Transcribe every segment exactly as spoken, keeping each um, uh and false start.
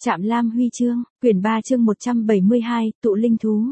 Trạm Lam Huy chương, quyển ba chương một trăm bảy mươi hai, tụ linh thú.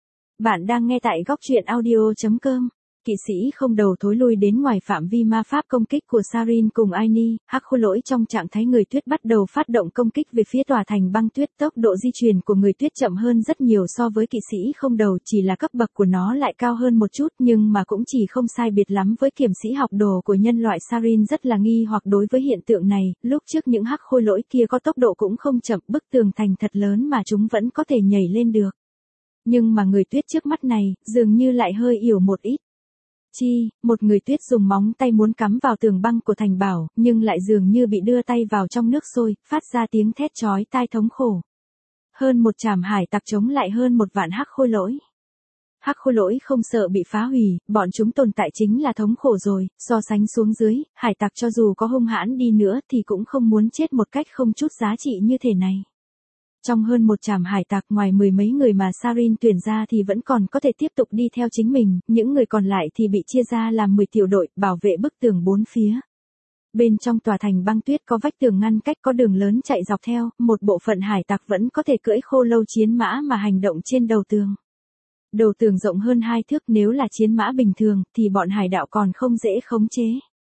Bạn đang nghe tại góc truyện audio chấm com. Kỵ sĩ không đầu thối lui đến ngoài phạm vi ma pháp công kích của Sarin cùng Aini, hắc khôi lỗi trong trạng thái người tuyết bắt đầu phát động công kích về phía tòa thành băng tuyết. Tốc độ di chuyển của người tuyết chậm hơn rất nhiều so với kỵ sĩ không đầu, chỉ là cấp bậc của nó lại cao hơn một chút nhưng mà cũng chỉ không sai biệt lắm với kiểm sĩ học đồ của nhân loại. Sarin rất là nghi hoặc đối với hiện tượng này, lúc trước những hắc khôi lỗi kia có tốc độ cũng không chậm, bức tường thành thật lớn mà chúng vẫn có thể nhảy lên được. Nhưng mà người tuyết trước mắt này, dường như lại hơi yểu một ít. Chi, một người tuyết dùng móng tay muốn cắm vào tường băng của thành bảo, nhưng lại dường như bị đưa tay vào trong nước sôi, phát ra tiếng thét chói tai thống khổ. Hơn một trảm hải tặc chống lại hơn một vạn hắc khôi lỗi. Hắc khôi lỗi không sợ bị phá hủy, bọn chúng tồn tại chính là thống khổ rồi, so sánh xuống dưới, hải tặc cho dù có hung hãn đi nữa thì cũng không muốn chết một cách không chút giá trị như thế này. Trong hơn một trảm hải tặc, ngoài mười mấy người mà Sarin tuyển ra thì vẫn còn có thể tiếp tục đi theo chính mình, những người còn lại thì bị chia ra làm mười tiểu đội, bảo vệ bức tường bốn phía. Bên trong tòa thành băng tuyết có vách tường ngăn cách, có đường lớn chạy dọc theo, một bộ phận hải tặc vẫn có thể cưỡi khô lâu chiến mã mà hành động trên đầu tường. Đầu tường rộng hơn hai thước, nếu là chiến mã bình thường thì bọn hải đạo còn không dễ khống chế.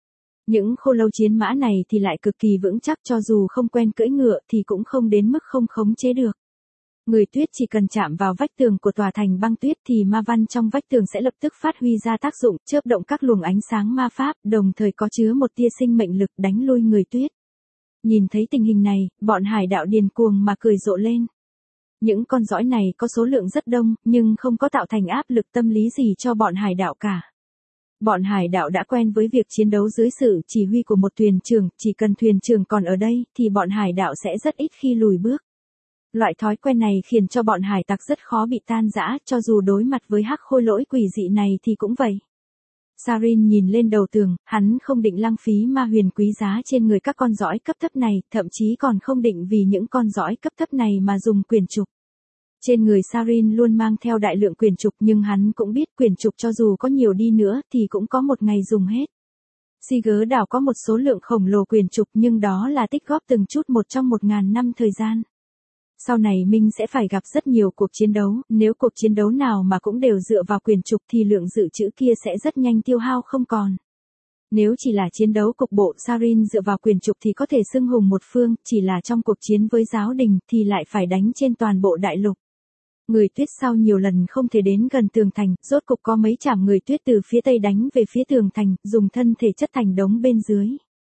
Những khô lâu chiến mã này thì lại cực kỳ vững chắc, cho dù không quen cưỡi ngựa thì cũng không đến mức không khống chế được. Người tuyết chỉ cần chạm vào vách tường của tòa thành băng tuyết thì ma văn trong vách tường sẽ lập tức phát huy ra tác dụng, chớp động các luồng ánh sáng ma pháp, đồng thời có chứa một tia sinh mệnh lực đánh lui người tuyết. Nhìn thấy tình hình này, bọn hải đạo điên cuồng mà cười rộ lên. Những con sói này có số lượng rất đông, nhưng không có tạo thành áp lực tâm lý gì cho bọn hải đạo cả. Bọn hải đạo đã quen với việc chiến đấu dưới sự chỉ huy của một thuyền trưởng, chỉ cần thuyền trưởng còn ở đây thì bọn hải đạo sẽ rất ít khi lùi bước. Loại thói quen này khiến cho bọn hải tặc rất khó bị tan rã, cho dù đối mặt với hắc khôi lỗi quỷ dị này thì cũng vậy. Sarin nhìn lên đầu tường, hắn không định lãng phí ma huyền quý giá trên người các con sói cấp thấp này, thậm chí còn không định vì những con sói cấp thấp này mà dùng quyền trục. Trên người Sarin luôn mang theo đại lượng quyền trục, nhưng hắn cũng biết quyền trục cho dù có nhiều đi nữa thì cũng có một ngày dùng hết. Siger đảo có một số lượng khổng lồ quyền trục, nhưng đó là tích góp từng chút một trong một ngàn năm thời gian. Sau này Minh sẽ phải gặp rất nhiều cuộc chiến đấu, nếu cuộc chiến đấu nào mà cũng đều dựa vào quyền trục thì lượng dự trữ kia sẽ rất nhanh tiêu hao không còn. Nếu chỉ là chiến đấu cục bộ, Sarin dựa vào quyền trục thì có thể xưng hùng một phương, chỉ là trong cuộc chiến với giáo đình thì lại phải đánh trên toàn bộ đại lục. Người tuyết sau nhiều lần không thể đến gần tường thành, rốt cục có mấy chảm người tuyết từ phía tây đánh về phía tường thành, dùng thân thể chất thành đống bên dưới.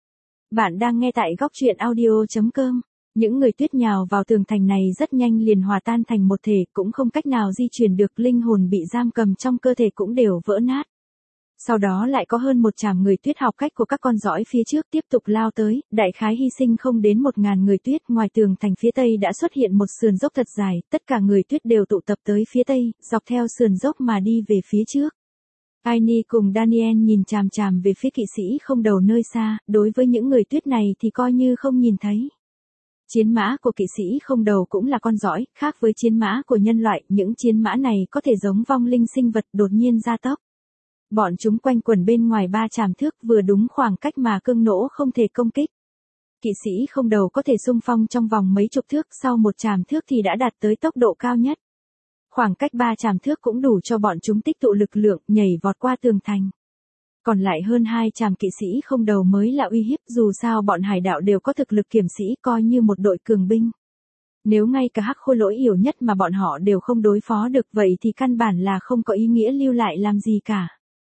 Bạn đang nghe tại góc truyện audio chấm com. Những người tuyết nhào vào tường thành này rất nhanh liền hòa tan thành một thể, cũng không cách nào di chuyển được, linh hồn bị giam cầm trong cơ thể cũng đều vỡ nát. Sau đó lại có hơn một trảm người tuyết học cách của các con sói phía trước tiếp tục lao tới, đại khái hy sinh không đến một ngàn người tuyết. Ngoài tường thành phía tây đã xuất hiện một sườn dốc thật dài, tất cả người tuyết đều tụ tập tới phía tây, dọc theo sườn dốc mà đi về phía trước. Aini cùng Daniel nhìn chằm chằm về phía kỵ sĩ không đầu nơi xa, đối với những người tuyết này thì coi như không nhìn thấy. Chiến mã của kỵ sĩ không đầu cũng là con sói, khác với chiến mã của nhân loại, những chiến mã này có thể giống vong linh sinh vật đột nhiên gia tốc. Bọn chúng quanh quẩn bên ngoài ba tràm thước, vừa đúng khoảng cách mà cương nỗ không thể công kích. Kỵ sĩ không đầu có thể xung phong trong vòng mấy chục thước, sau một tràm thước thì đã đạt tới tốc độ cao nhất. Khoảng cách ba tràm thước cũng đủ cho bọn chúng tích tụ lực lượng, nhảy vọt qua tường thành. Còn lại hơn hai tràm kỵ sĩ không đầu mới là uy hiếp, dù sao bọn hải đạo đều có thực lực kiểm sĩ, coi như một đội cường binh. Nếu ngay cả hắc khôi lỗi yếu nhất mà bọn họ đều không đối phó được, vậy thì căn bản là không có ý nghĩa lưu lại làm gì cả.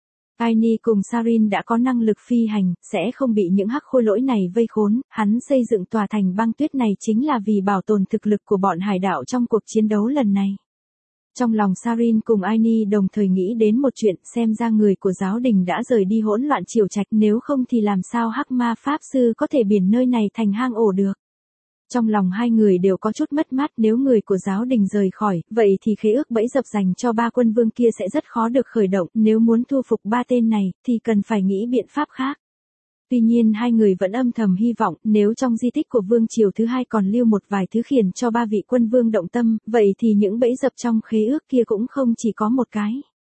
Aini cùng Sarin đã có năng lực phi hành, sẽ không bị những hắc khôi lỗi này vây khốn. Hắn xây dựng tòa thành băng tuyết này chính là vì bảo tồn thực lực của bọn hải đạo trong cuộc chiến đấu lần này. Trong lòng Sarin cùng Aini đồng thời nghĩ đến một chuyện, xem ra người của giáo đình đã rời đi hỗn loạn triều trạch, nếu không thì làm sao hắc ma pháp sư có thể biến nơi này thành hang ổ được. Trong lòng hai người đều có chút mất mát, nếu người của giáo đình rời khỏi, vậy thì khế ước bẫy dập dành cho ba quân vương kia sẽ rất khó được khởi động, nếu muốn thu phục ba tên này, thì cần phải nghĩ biện pháp khác. Tuy nhiên hai người vẫn âm thầm hy vọng, nếu trong di tích của vương triều thứ hai còn lưu một vài thứ khiến cho ba vị quân vương động tâm, vậy thì những bẫy dập trong khế ước kia cũng không chỉ có một cái.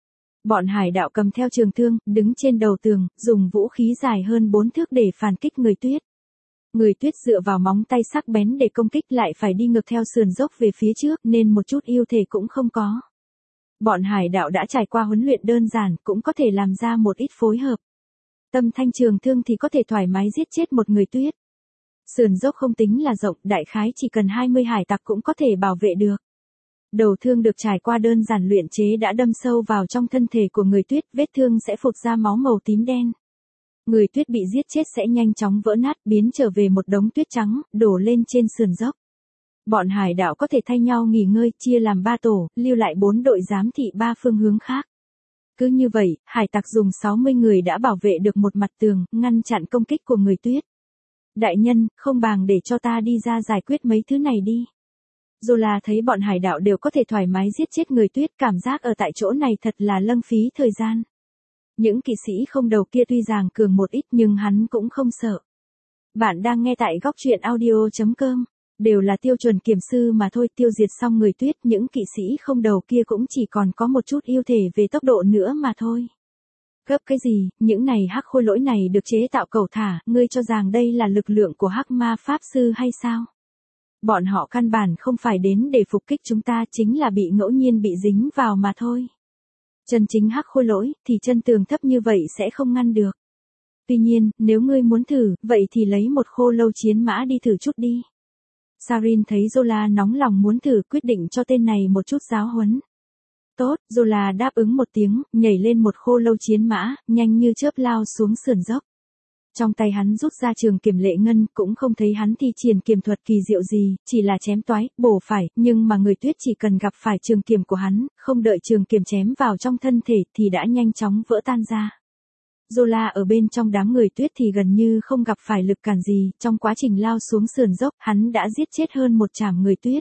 Bọn hải đạo cầm theo trường thương, đứng trên đầu tường, dùng vũ khí dài hơn bốn thước để phản kích người tuyết. Người tuyết dựa vào móng tay sắc bén để công kích lại phải đi ngược theo sườn dốc về phía trước nên một chút ưu thế cũng không có. Bọn hải đạo đã trải qua huấn luyện đơn giản cũng có thể làm ra một ít phối hợp. Tâm thanh trường thương thì có thể thoải mái giết chết một người tuyết. Sườn dốc không tính là rộng, đại khái chỉ cần hai mươi hải tặc cũng có thể bảo vệ được. Đầu thương được trải qua đơn giản luyện chế đã đâm sâu vào trong thân thể của người tuyết, vết thương sẽ phụt ra máu màu tím đen. Người tuyết bị giết chết sẽ nhanh chóng vỡ nát, biến trở về một đống tuyết trắng, đổ lên trên sườn dốc. Bọn hải đạo có thể thay nhau nghỉ ngơi, chia làm ba tổ, lưu lại bốn đội giám thị ba phương hướng khác. Cứ như vậy, hải tặc dùng sáu mươi người đã bảo vệ được một mặt tường, ngăn chặn công kích của người tuyết. Đại nhân, không bằng để cho ta đi ra giải quyết mấy thứ này đi. Zola thấy bọn hải đạo đều có thể thoải mái giết chết người tuyết, cảm giác ở tại chỗ này thật là lãng phí thời gian. Những kỵ sĩ không đầu kia tuy rằng cường một ít nhưng hắn cũng không sợ. Bạn đang nghe tại góc truyện audio chấm com. Đều là tiêu chuẩn kiểm sư mà thôi, tiêu diệt xong người tuyết, những kỵ sĩ không đầu kia cũng chỉ còn có một chút ưu thể về tốc độ nữa mà thôi. Gấp cái gì, những này hắc khôi lỗi này được chế tạo cầu thả, ngươi cho rằng đây là lực lượng của hắc ma pháp sư hay sao? Bọn họ căn bản không phải đến để phục kích chúng ta, chính là bị ngẫu nhiên bị dính vào mà thôi. Chân chính hắc khôi lỗi, thì chân tường thấp như vậy sẽ không ngăn được. Tuy nhiên, nếu ngươi muốn thử, vậy thì lấy một khô lâu chiến mã đi thử chút đi. Sarin thấy Zola nóng lòng muốn thử, quyết định cho tên này một chút giáo huấn. Tốt, Zola đáp ứng một tiếng, nhảy lên một khô lâu chiến mã, nhanh như chớp lao xuống sườn dốc. Trong tay hắn rút ra trường kiếm lệ ngân, cũng không thấy hắn thi triển kiếm thuật kỳ diệu gì, chỉ là chém toái, bổ phải, nhưng mà người tuyết chỉ cần gặp phải trường kiếm của hắn, không đợi trường kiếm chém vào trong thân thể thì đã nhanh chóng vỡ tan ra. Zola ở bên trong đám người tuyết thì gần như không gặp phải lực cản gì, trong quá trình lao xuống sườn dốc, hắn đã giết chết hơn một trảm người tuyết.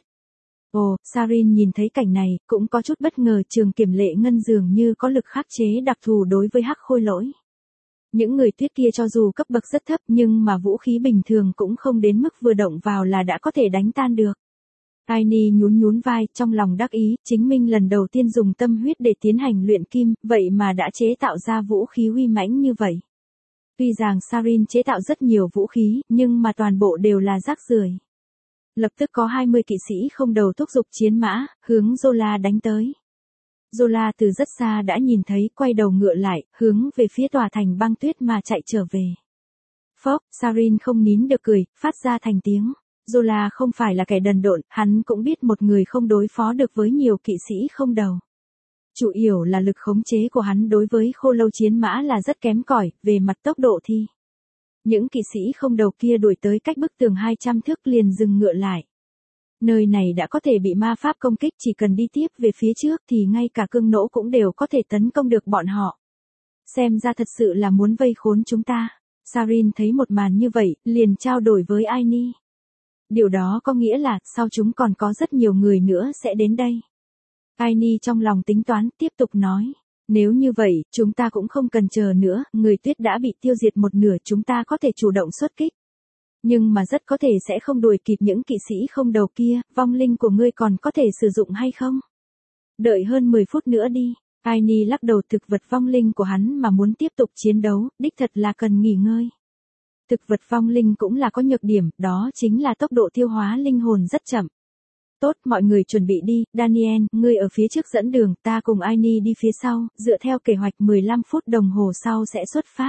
Ồ, Sarin nhìn thấy cảnh này, cũng có chút bất ngờ, trường kiếm lệ ngân dường như có lực khắc chế đặc thù đối với hắc khôi lỗi. Những người tuyết kia cho dù cấp bậc rất thấp nhưng mà vũ khí bình thường cũng không đến mức vừa động vào là đã có thể đánh tan được. Tiny nhún nhún vai, trong lòng đắc ý, chính mình lần đầu tiên dùng tâm huyết để tiến hành luyện kim, vậy mà đã chế tạo ra vũ khí uy mãnh như vậy. Tuy rằng Sarin chế tạo rất nhiều vũ khí, nhưng mà toàn bộ đều là rác rưởi. Lập tức có hai mươi kỵ sĩ không đầu thúc giục chiến mã, hướng Zola đánh tới. Zola từ rất xa đã nhìn thấy, quay đầu ngựa lại, hướng về phía tòa thành băng tuyết mà chạy trở về. Phốc, Sarin không nín được cười, phát ra thành tiếng. Zola không phải là kẻ đần độn, hắn cũng biết một người không đối phó được với nhiều kỵ sĩ không đầu. Chủ yếu là lực khống chế của hắn đối với khô lâu chiến mã là rất kém cỏi, về mặt tốc độ thì. Những kỵ sĩ không đầu kia đuổi tới cách bức tường hai trăm thước liền dừng ngựa lại. Nơi này đã có thể bị ma pháp công kích, chỉ cần đi tiếp về phía trước thì ngay cả cương nỗ cũng đều có thể tấn công được bọn họ. Xem ra thật sự là muốn vây khốn chúng ta. Sarin thấy một màn như vậy, liền trao đổi với Aini. Điều đó có nghĩa là, sau chúng còn có rất nhiều người nữa sẽ đến đây. Aini trong lòng tính toán, tiếp tục nói. Nếu như vậy, chúng ta cũng không cần chờ nữa, người tuyết đã bị tiêu diệt một nửa, chúng ta có thể chủ động xuất kích. Nhưng mà rất có thể sẽ không đuổi kịp những kỵ sĩ không đầu kia, vong linh của ngươi còn có thể sử dụng hay không? Đợi hơn mười phút nữa đi. Aini lắc đầu, thực vật vong linh của hắn mà muốn tiếp tục chiến đấu, đích thật là cần nghỉ ngơi. Thực vật vong linh cũng là có nhược điểm, đó chính là tốc độ tiêu hóa linh hồn rất chậm. Tốt, mọi người chuẩn bị đi, Daniel, ngươi ở phía trước dẫn đường, ta cùng Aini đi phía sau, dựa theo kế hoạch mười lăm phút đồng hồ sau sẽ xuất phát.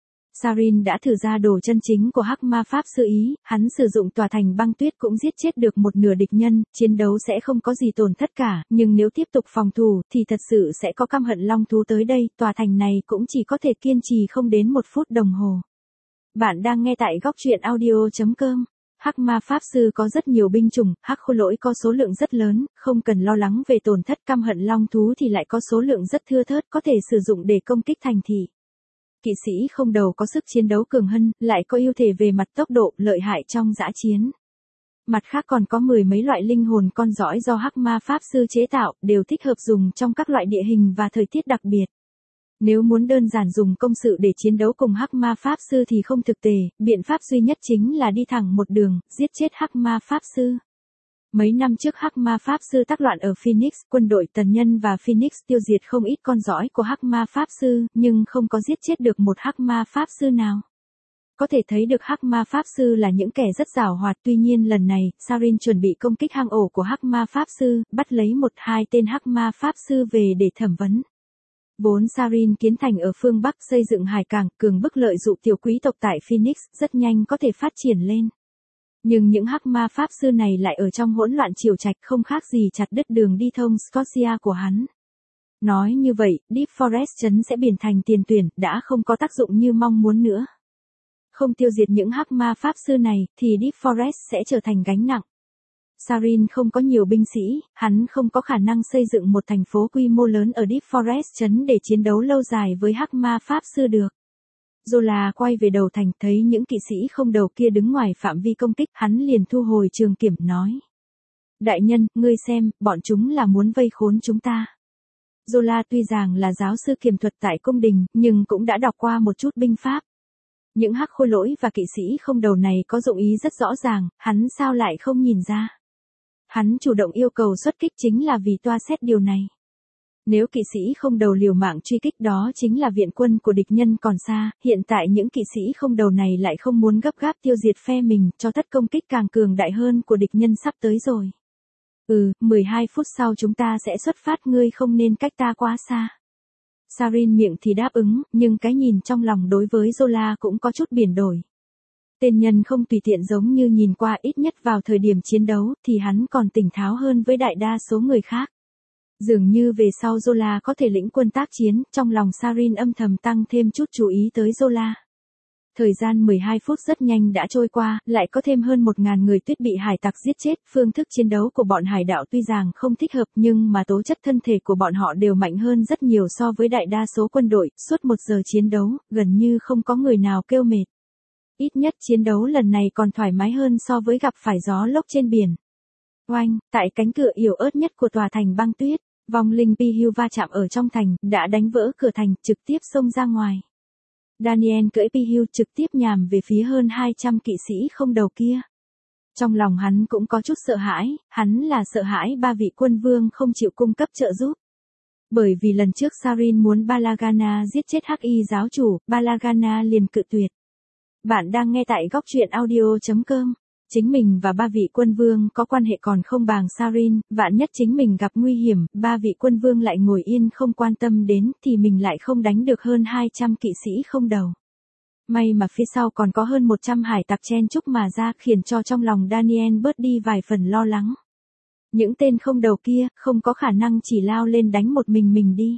Sarin đã thử ra đồ chân chính của hắc ma pháp sư Ý, hắn sử dụng tòa thành băng tuyết cũng giết chết được một nửa địch nhân, chiến đấu sẽ không có gì tổn thất cả, nhưng nếu tiếp tục phòng thủ thì thật sự sẽ có căm hận long thú tới đây, tòa thành này cũng chỉ có thể kiên trì không đến một phút đồng hồ. Bạn đang nghe tại góc truyện audio chấm com. Hắc ma pháp sư có rất nhiều binh chủng, hắc khôi lỗi có số lượng rất lớn, không cần lo lắng về tổn thất, căm hận long thú thì lại có số lượng rất thưa thớt, có thể sử dụng để công kích thành thị. Kỵ sĩ không đầu có sức chiến đấu cường hân, lại có ưu thể về mặt tốc độ, lợi hại trong dã chiến. Mặt khác còn có mười mấy loại linh hồn con dõi do hắc ma pháp sư chế tạo, đều thích hợp dùng trong các loại địa hình và thời tiết đặc biệt. Nếu muốn đơn giản dùng công sự để chiến đấu cùng hắc ma pháp sư thì không thực tế, biện pháp duy nhất chính là đi thẳng một đường, giết chết hắc ma pháp sư. Mấy năm trước hắc ma pháp sư tác loạn ở Phoenix, quân đội tần nhân và Phoenix tiêu diệt không ít con dõi của hắc ma pháp sư, nhưng không có giết chết được một hắc ma pháp sư nào. có thể thấy được hắc ma pháp sư là những kẻ rất giàu hoạt. Tuy nhiên lần này, Sarin chuẩn bị công kích hang ổ của hắc ma pháp sư, bắt lấy một hai tên hắc ma pháp sư về để thẩm vấn. Vốn Sarin kiến thành ở phương Bắc xây dựng hải cảng, cường bức lợi dụ tiểu quý tộc tại Phoenix, rất nhanh có thể phát triển lên. Nhưng những hắc ma pháp sư này lại ở trong hỗn loạn triều trạch, không khác gì chặt đứt đường đi thông Scotia của hắn. Nói như vậy, Deep Forest trấn sẽ biến thành tiền tuyển, đã không có tác dụng như mong muốn nữa. Không tiêu diệt những hắc ma pháp sư này, thì Deep Forest sẽ trở thành gánh nặng. Sarin không có nhiều binh sĩ, hắn không có khả năng xây dựng một thành phố quy mô lớn ở Deep Forest trấn để chiến đấu lâu dài với hắc ma pháp sư được. Zola quay về đầu thành, thấy những kỵ sĩ không đầu kia đứng ngoài phạm vi công kích, hắn liền thu hồi trường kiểm, nói. Đại nhân, ngươi xem, bọn chúng là muốn vây khốn chúng ta. Zola tuy rằng là giáo sư kiểm thuật tại cung đình, nhưng cũng đã đọc qua một chút binh pháp. Những hắc khôi lỗi và kỵ sĩ không đầu này có dụng ý rất rõ ràng, hắn sao lại không nhìn ra. Hắn chủ động yêu cầu xuất kích chính là vì toa xét điều này. Nếu kỵ sĩ không đầu liều mạng truy kích đó chính là viện quân của địch nhân còn xa, hiện tại những kỵ sĩ không đầu này lại không muốn gấp gáp tiêu diệt phe mình, cho tất công kích càng cường đại hơn của địch nhân sắp tới rồi. Ừ, mười hai phút sau chúng ta sẽ xuất phát, ngươi không nên cách ta quá xa. Sarin miệng thì đáp ứng, nhưng cái nhìn trong lòng đối với Zola cũng có chút biến đổi. Tên nhân không tùy tiện giống như nhìn qua, ít nhất vào thời điểm chiến đấu thì hắn còn tỉnh táo hơn với đại đa số người khác. Dường như về sau Zola có thể lĩnh quân tác chiến, trong lòng Sarin âm thầm tăng thêm chút chú ý tới Zola. Thời gian mười hai phút rất nhanh đã trôi qua, lại có thêm hơn một nghìn người tuyết bị hải tặc giết chết. Phương thức chiến đấu của bọn hải đạo tuy rằng không thích hợp nhưng mà tố chất thân thể của bọn họ đều mạnh hơn rất nhiều so với đại đa số quân đội. Suốt một giờ chiến đấu, gần như không có người nào kêu mệt. Ít nhất chiến đấu lần này còn thoải mái hơn so với gặp phải gió lốc trên biển. Oanh, tại cánh cửa yếu ớt nhất của tòa thành băng tuyết, vong linh Pihiu va chạm ở trong thành, đã đánh vỡ cửa thành, trực tiếp xông ra ngoài. Daniel cưỡi Pihiu trực tiếp nhằm về phía hơn hai trăm kỵ sĩ không đầu kia. Trong lòng hắn cũng có chút sợ hãi, hắn là sợ hãi ba vị quân vương không chịu cung cấp trợ giúp. Bởi vì lần trước Sarin muốn Balagana giết chết Hắc Y giáo chủ, Balagana liền cự tuyệt. Bạn đang nghe tại góc truyện audio chấm com. Chính mình và ba vị quân vương có quan hệ còn không bằng Sarin, vạn nhất chính mình gặp nguy hiểm, ba vị quân vương lại ngồi yên không quan tâm đến thì mình lại không đánh được hơn hai trăm kỵ sĩ không đầu. May mà phía sau còn có hơn một trăm hải tặc chen chúc mà ra, khiến cho trong lòng Daniel bớt đi vài phần lo lắng. Những tên không đầu kia không có khả năng chỉ lao lên đánh một mình mình đi.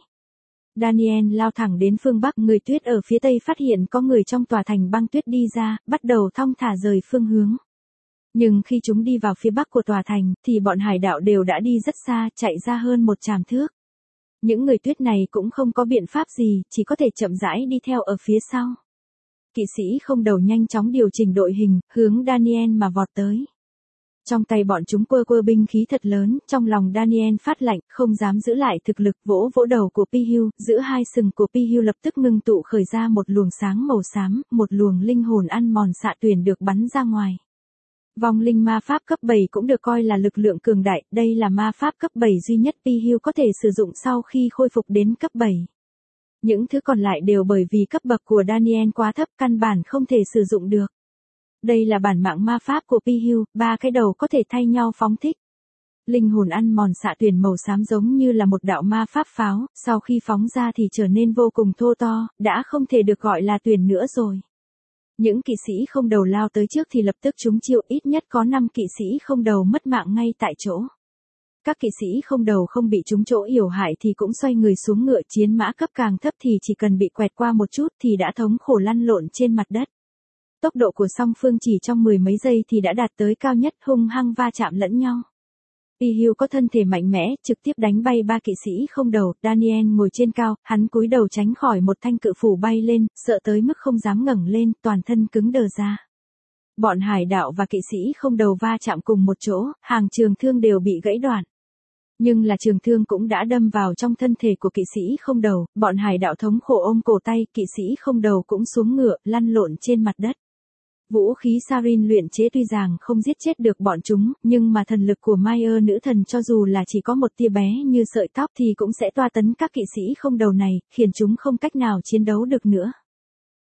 Daniel lao thẳng đến phương Bắc, người tuyết ở phía Tây phát hiện có người trong tòa thành băng tuyết đi ra, bắt đầu thong thả rời phương hướng. Nhưng khi chúng đi vào phía Bắc của tòa thành, thì bọn hải đạo đều đã đi rất xa, chạy ra hơn một tràm thước. Những người tuyết này cũng không có biện pháp gì, chỉ có thể chậm rãi đi theo ở phía sau. Kỵ sĩ không đầu nhanh chóng điều chỉnh đội hình, hướng Daniel mà vọt tới. Trong tay bọn chúng quơ quơ binh khí thật lớn, trong lòng Daniel phát lạnh, không dám giữ lại thực lực, vỗ vỗ đầu của Pihiu, giữa hai sừng của Pihiu lập tức ngưng tụ khởi ra một luồng sáng màu xám, một luồng linh hồn ăn mòn xạ tuyển được bắn ra ngoài. Vong linh ma pháp cấp bảy cũng được coi là lực lượng cường đại, đây là ma pháp cấp bảy duy nhất Pihiu có thể sử dụng sau khi khôi phục đến cấp bảy. Những thứ còn lại đều bởi vì cấp bậc của Daniel quá thấp, căn bản không thể sử dụng được. Đây là bản mạng ma pháp của Pihiu, ba cái đầu có thể thay nhau phóng thích. Linh hồn ăn mòn xạ tuyển màu xám giống như là một đạo ma pháp pháo, sau khi phóng ra thì trở nên vô cùng thô to, đã không thể được gọi là tuyển nữa rồi. Những kỵ sĩ không đầu lao tới trước thì lập tức trúng chiêu, ít nhất có năm kỵ sĩ không đầu mất mạng ngay tại chỗ. Các kỵ sĩ không đầu không bị trúng chỗ yểu hại thì cũng xoay người xuống ngựa, chiến mã cấp càng thấp thì chỉ cần bị quẹt qua một chút thì đã thống khổ lăn lộn trên mặt đất. Tốc độ của song phương chỉ trong mười mấy giây thì đã đạt tới cao nhất, hung hăng va chạm lẫn nhau. Pihiu có thân thể mạnh mẽ, trực tiếp đánh bay ba kỵ sĩ không đầu. Daniel ngồi trên cao, hắn cúi đầu tránh khỏi một thanh cự phủ bay lên, sợ tới mức không dám ngẩng lên, toàn thân cứng đờ ra. Bọn hải đạo và kỵ sĩ không đầu va chạm cùng một chỗ, hàng trường thương đều bị gãy đoạn. Nhưng là trường thương cũng đã đâm vào trong thân thể của kỵ sĩ không đầu, bọn hải đạo thống khổ ôm cổ tay, kỵ sĩ không đầu cũng xuống ngựa, lăn lộn trên mặt đất. Vũ khí Sarin luyện chế tuy rằng không giết chết được bọn chúng, nhưng mà thần lực của Mayer nữ thần cho dù là chỉ có một tia bé như sợi tóc thì cũng sẽ toa tấn các kỵ sĩ không đầu này, khiến chúng không cách nào chiến đấu được nữa.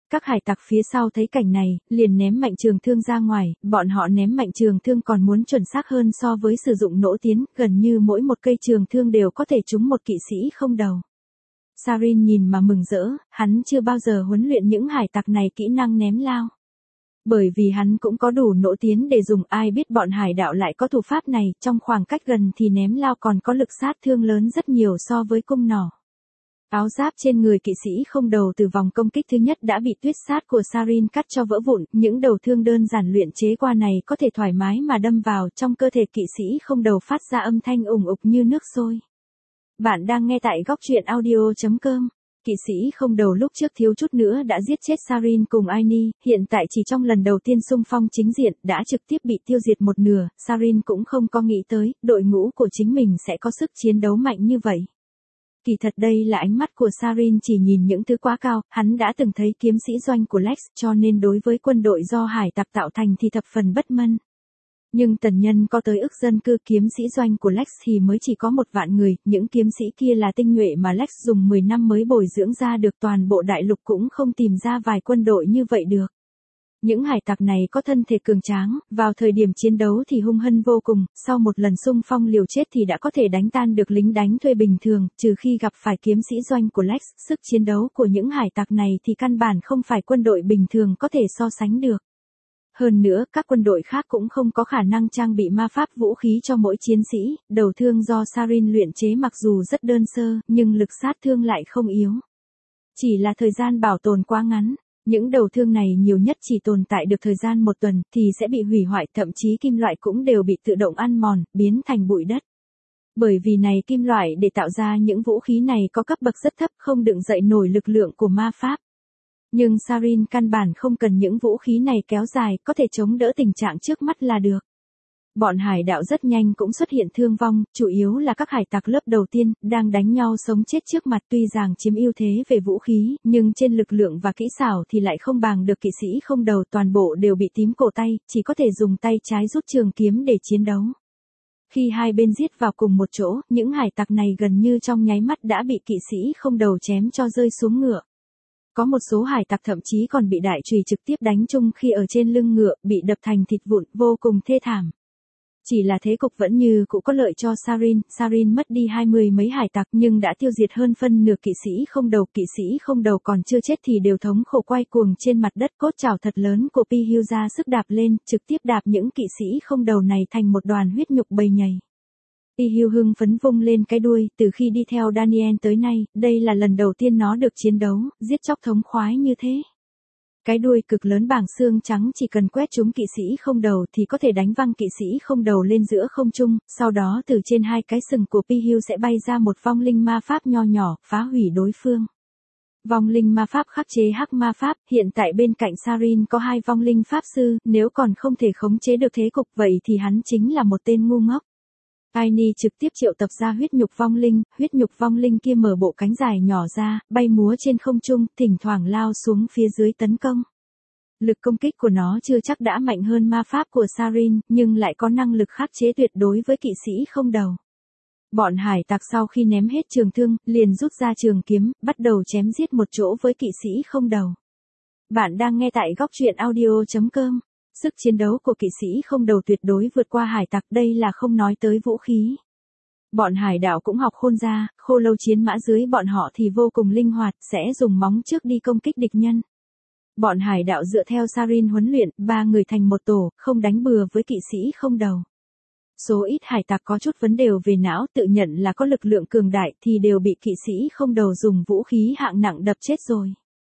Các hải tặc phía sau thấy cảnh này, liền ném mạnh trường thương ra ngoài, bọn họ ném mạnh trường thương còn muốn chuẩn xác hơn so với sử dụng nỗ tiến, gần như mỗi một cây trường thương đều có thể trúng một kỵ sĩ không đầu. Sarin nhìn mà mừng rỡ, hắn chưa bao giờ huấn luyện những hải tặc này kỹ năng ném lao. Bởi vì hắn cũng có đủ nỗ tiến để dùng, ai biết bọn hải đạo lại có thủ pháp này, trong khoảng cách gần thì ném lao còn có lực sát thương lớn rất nhiều so với cung nỏ. Áo giáp trên người kỵ sĩ không đầu từ vòng công kích thứ nhất đã bị tuyết sát của Sarin cắt cho vỡ vụn, những đầu thương đơn giản luyện chế qua này có thể thoải mái mà đâm vào trong cơ thể kỵ sĩ không đầu phát ra âm thanh ủng ục như nước sôi. Bạn đang nghe tại góc truyện audio chấm com. Kỵ sĩ không đầu lúc trước thiếu chút nữa đã giết chết Sarin cùng Aini, hiện tại chỉ trong lần đầu tiên xung phong chính diện đã trực tiếp bị tiêu diệt một nửa, Sarin cũng không có nghĩ tới, đội ngũ của chính mình sẽ có sức chiến đấu mạnh như vậy. Kỳ thật đây là ánh mắt của Sarin chỉ nhìn những thứ quá cao, hắn đã từng thấy kiếm sĩ doanh của Lex cho nên đối với quân đội do hải tặc tạo thành thì thập phần bất mân. Nhưng tần nhân có tới ức dân cư, kiếm sĩ doanh của Lex thì mới chỉ có một vạn người, những kiếm sĩ kia là tinh nhuệ mà Lex dùng mười năm mới bồi dưỡng ra được, toàn bộ đại lục cũng không tìm ra vài quân đội như vậy được. Những hải tặc này có thân thể cường tráng, vào thời điểm chiến đấu thì hung hăng vô cùng, sau một lần xung phong liều chết thì đã có thể đánh tan được lính đánh thuê bình thường, trừ khi gặp phải kiếm sĩ doanh của Lex, sức chiến đấu của những hải tặc này thì căn bản không phải quân đội bình thường có thể so sánh được. Hơn nữa, các quân đội khác cũng không có khả năng trang bị ma pháp vũ khí cho mỗi chiến sĩ, đầu thương do Sarin luyện chế mặc dù rất đơn sơ, nhưng lực sát thương lại không yếu. Chỉ là thời gian bảo tồn quá ngắn. Những đầu thương này nhiều nhất chỉ tồn tại được thời gian một tuần thì sẽ bị hủy hoại, thậm chí kim loại cũng đều bị tự động ăn mòn, biến thành bụi đất. Bởi vì này kim loại để tạo ra những vũ khí này có cấp bậc rất thấp, không đựng dậy nổi lực lượng của ma pháp. Nhưng Sarin căn bản không cần những vũ khí này kéo dài, có thể chống đỡ tình trạng trước mắt là được. Bọn hải đạo rất nhanh cũng xuất hiện thương vong, chủ yếu là các hải tặc lớp đầu tiên, đang đánh nhau sống chết trước mặt, tuy rằng chiếm ưu thế về vũ khí, nhưng trên lực lượng và kỹ xảo thì lại không bằng được kỵ sĩ không đầu, toàn bộ đều bị tím cổ tay, chỉ có thể dùng tay trái rút trường kiếm để chiến đấu. Khi hai bên giết vào cùng một chỗ, những hải tặc này gần như trong nháy mắt đã bị kỵ sĩ không đầu chém cho rơi xuống ngựa. Có một số hải tặc thậm chí còn bị đại chùy trực tiếp đánh chung khi ở trên lưng ngựa, bị đập thành thịt vụn, vô cùng thê thảm. Chỉ là thế cục vẫn như cũ có lợi cho Sarin, Sarin mất đi hai mươi mấy hải tặc nhưng đã tiêu diệt hơn phân nửa kỵ sĩ không đầu, kỵ sĩ không đầu còn chưa chết thì đều thống khổ quay cuồng trên mặt đất, cốt chảo thật lớn của Pihiu ra sức đạp lên, trực tiếp đạp những kỵ sĩ không đầu này thành một đoàn huyết nhục bầy nhầy. Pihiu hưng phấn vung lên cái đuôi, từ khi đi theo Daniel tới nay, đây là lần đầu tiên nó được chiến đấu, giết chóc thống khoái như thế. Cái đuôi cực lớn bảng xương trắng chỉ cần quét trúng kỵ sĩ không đầu thì có thể đánh văng kỵ sĩ không đầu lên giữa không trung, sau đó từ trên hai cái sừng của Pihiu sẽ bay ra một vong linh ma pháp nho nhỏ, phá hủy đối phương. Vong linh ma pháp khắc chế hắc ma pháp, hiện tại bên cạnh Sarin có hai vong linh pháp sư, nếu còn không thể khống chế được thế cục vậy thì hắn chính là một tên ngu ngốc. Aini trực tiếp triệu tập ra huyết nhục vong linh, huyết nhục vong linh kia mở bộ cánh dài nhỏ ra, bay múa trên không trung, thỉnh thoảng lao xuống phía dưới tấn công. Lực công kích của nó chưa chắc đã mạnh hơn ma pháp của Sarin, nhưng lại có năng lực khắc chế tuyệt đối với kỵ sĩ không đầu. Bọn hải tặc sau khi ném hết trường thương, liền rút ra trường kiếm, bắt đầu chém giết một chỗ với kỵ sĩ không đầu. Bạn đang nghe tại góc truyện audio chấm com. Sức chiến đấu của kỵ sĩ không đầu tuyệt đối vượt qua hải tặc, đây là không nói tới vũ khí. Bọn hải đạo cũng học khôn ra, khô lâu chiến mã dưới bọn họ thì vô cùng linh hoạt, sẽ dùng móng trước đi công kích địch nhân. Bọn hải đạo dựa theo Sarin huấn luyện, ba người thành một tổ, không đánh bừa với kỵ sĩ không đầu. Số ít hải tặc có chút vấn đề về não, tự nhận là có lực lượng cường đại thì đều bị kỵ sĩ không đầu dùng vũ khí hạng nặng đập chết rồi.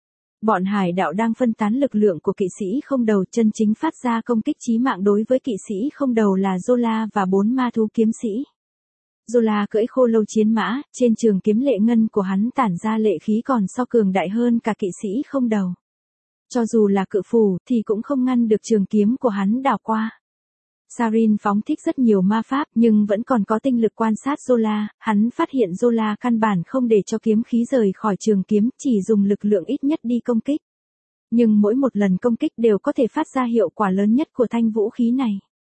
Bọn hải đạo đang phân tán lực lượng của kỵ sĩ không đầu, chân chính phát ra công kích chí mạng đối với kỵ sĩ không đầu là Zola và bốn ma thú kiếm sĩ. Zola cưỡi khô lâu chiến mã, trên trường kiếm lệ ngân của hắn tản ra lệ khí còn so cường đại hơn cả kỵ sĩ không đầu. Cho dù là cự phù thì cũng không ngăn được trường kiếm của hắn đảo qua. Sarin phóng thích rất nhiều ma pháp nhưng vẫn còn có tinh lực quan sát Zola, hắn phát hiện Zola căn bản không để cho kiếm khí rời khỏi trường kiếm, chỉ dùng lực lượng ít nhất đi công kích. Nhưng mỗi một lần công kích đều có thể phát ra hiệu quả lớn nhất của thanh vũ khí này.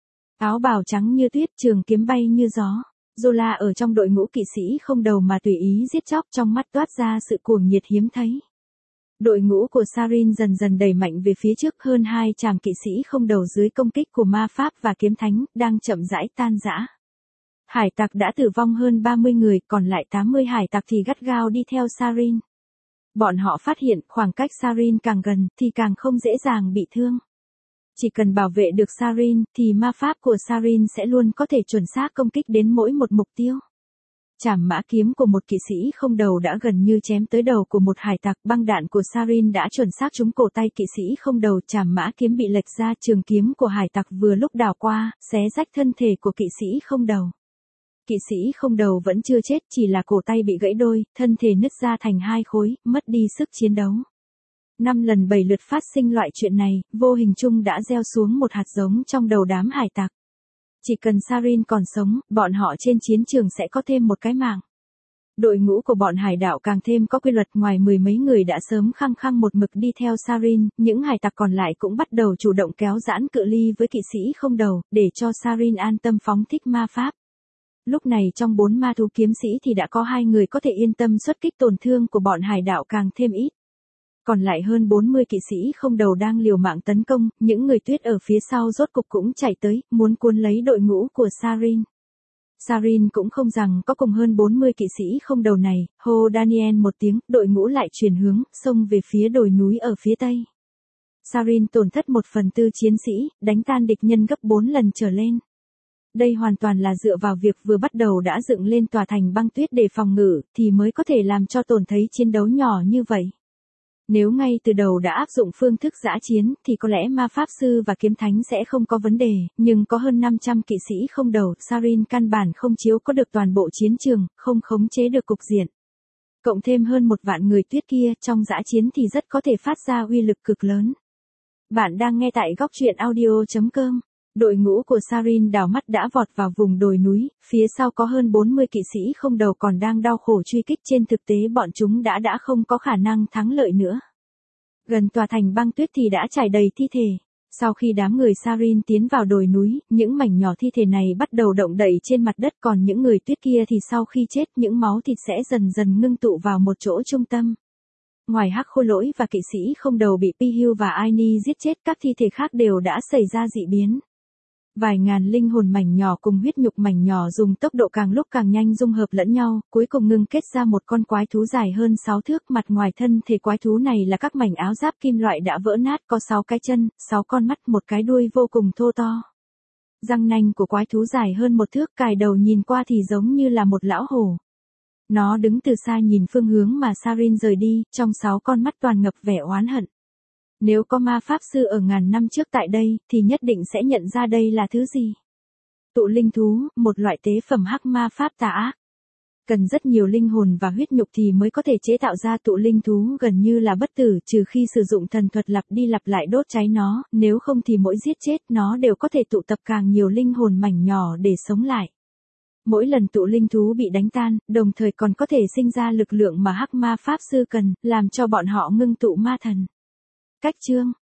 Áo bào trắng như tuyết, trường kiếm bay như gió. Zola ở trong đội ngũ kỵ sĩ không đầu mà tùy ý giết chóc, trong mắt toát ra sự cuồng nhiệt hiếm thấy. Đội ngũ của Sarin dần dần đẩy mạnh về phía trước, hơn hai chàng kỵ sĩ không đầu dưới công kích của ma pháp và kiếm thánh, đang chậm rãi tan rã. Hải tặc đã tử vong hơn ba mươi người, còn lại tám mươi hải tặc thì gắt gao đi theo Sarin. Bọn họ phát hiện khoảng cách Sarin càng gần thì càng không dễ dàng bị thương. Chỉ cần bảo vệ được Sarin thì ma pháp của Sarin sẽ luôn có thể chuẩn xác công kích đến mỗi một mục tiêu. Trảm mã kiếm của một kỵ sĩ không đầu đã gần như chém tới đầu của một hải tặc, băng đạn của Sarin đã chuẩn xác trúng cổ tay kỵ sĩ không đầu, trảm mã kiếm bị lệch ra, trường kiếm của hải tặc vừa lúc đảo qua, xé rách thân thể của kỵ sĩ không đầu. Kỵ sĩ không đầu vẫn chưa chết, chỉ là cổ tay bị gãy đôi, thân thể nứt ra thành hai khối, mất đi sức chiến đấu. Năm lần bảy lượt phát sinh loại chuyện này, vô hình chung đã gieo xuống một hạt giống trong đầu đám hải tặc. Chỉ cần Sarin còn sống, bọn họ trên chiến trường sẽ có thêm một cái mạng. Đội ngũ của bọn hải đảo càng thêm có quy luật, ngoài mười mấy người đã sớm khăng khăng một mực đi theo Sarin, những hải tặc còn lại cũng bắt đầu chủ động kéo giãn cự ly với kỵ sĩ không đầu, để cho Sarin an tâm phóng thích ma pháp. Lúc này trong bốn ma thú kiếm sĩ thì đã có hai người có thể yên tâm xuất kích, tổn thương của bọn hải đảo càng thêm ít. Còn lại hơn bốn mươi kỵ sĩ không đầu đang liều mạng tấn công, những người tuyết ở phía sau rốt cục cũng chạy tới, muốn cuốn lấy đội ngũ của Sarin. Sarin cũng không rằng có cùng hơn bốn mươi kỵ sĩ không đầu này, hô Daniel một tiếng, đội ngũ lại chuyển hướng, xông về phía đồi núi ở phía tây. Sarin tổn thất một phần tư chiến sĩ, đánh tan địch nhân gấp bốn lần trở lên. Đây hoàn toàn là dựa vào việc vừa bắt đầu đã dựng lên tòa thành băng tuyết để phòng ngự, thì mới có thể làm cho tổn thấy chiến đấu nhỏ như vậy. Nếu ngay từ đầu đã áp dụng phương thức dã chiến, thì có lẽ ma pháp sư và kiếm thánh sẽ không có vấn đề, nhưng có hơn năm trăm kỵ sĩ không đầu, Sarin căn bản không chiếu có được toàn bộ chiến trường, không khống chế được cục diện. Cộng thêm hơn một vạn người tuyết kia, trong dã chiến thì rất có thể phát ra uy lực cực lớn. Bạn đang nghe tại góc truyện audio chấm com. Đội ngũ của Sarin đảo mắt đã vọt vào vùng đồi núi, phía sau có hơn bốn mươi kỵ sĩ không đầu còn đang đau khổ truy kích, trên thực tế bọn chúng đã đã không có khả năng thắng lợi nữa. Gần tòa thành băng tuyết thì đã trải đầy thi thể. Sau khi đám người Sarin tiến vào đồi núi, những mảnh nhỏ thi thể này bắt đầu động đậy trên mặt đất, còn những người tuyết kia thì sau khi chết những máu thịt sẽ dần dần ngưng tụ vào một chỗ trung tâm. Ngoài Hắc Khôi Lỗi và kỵ sĩ không đầu bị Pihiu và Aini giết chết, các thi thể khác đều đã xảy ra dị biến. Vài ngàn linh hồn mảnh nhỏ cùng huyết nhục mảnh nhỏ dùng tốc độ càng lúc càng nhanh dung hợp lẫn nhau, cuối cùng ngưng kết ra một con quái thú dài hơn sáu thước. Mặt ngoài thân thể quái thú này là các mảnh áo giáp kim loại đã vỡ nát, có sáu cái chân, sáu con mắt, một cái đuôi vô cùng thô to. Răng nanh của quái thú dài hơn một thước, cài đầu nhìn qua thì giống như là một lão hổ. Nó đứng từ xa nhìn phương hướng mà Sarin rời đi, trong sáu con mắt toàn ngập vẻ oán hận. Nếu có ma pháp sư ở ngàn năm trước tại đây, thì nhất định sẽ nhận ra đây là thứ gì. Tụ linh thú, một loại tế phẩm hắc ma pháp tà ác. Cần rất nhiều linh hồn và huyết nhục thì mới có thể chế tạo ra tụ linh thú, gần như là bất tử, trừ khi sử dụng thần thuật lặp đi lặp lại đốt cháy nó, nếu không thì mỗi giết chết nó đều có thể tụ tập càng nhiều linh hồn mảnh nhỏ để sống lại. Mỗi lần tụ linh thú bị đánh tan, đồng thời còn có thể sinh ra lực lượng mà hắc ma pháp sư cần, làm cho bọn họ ngưng tụ ma thần. Cách chương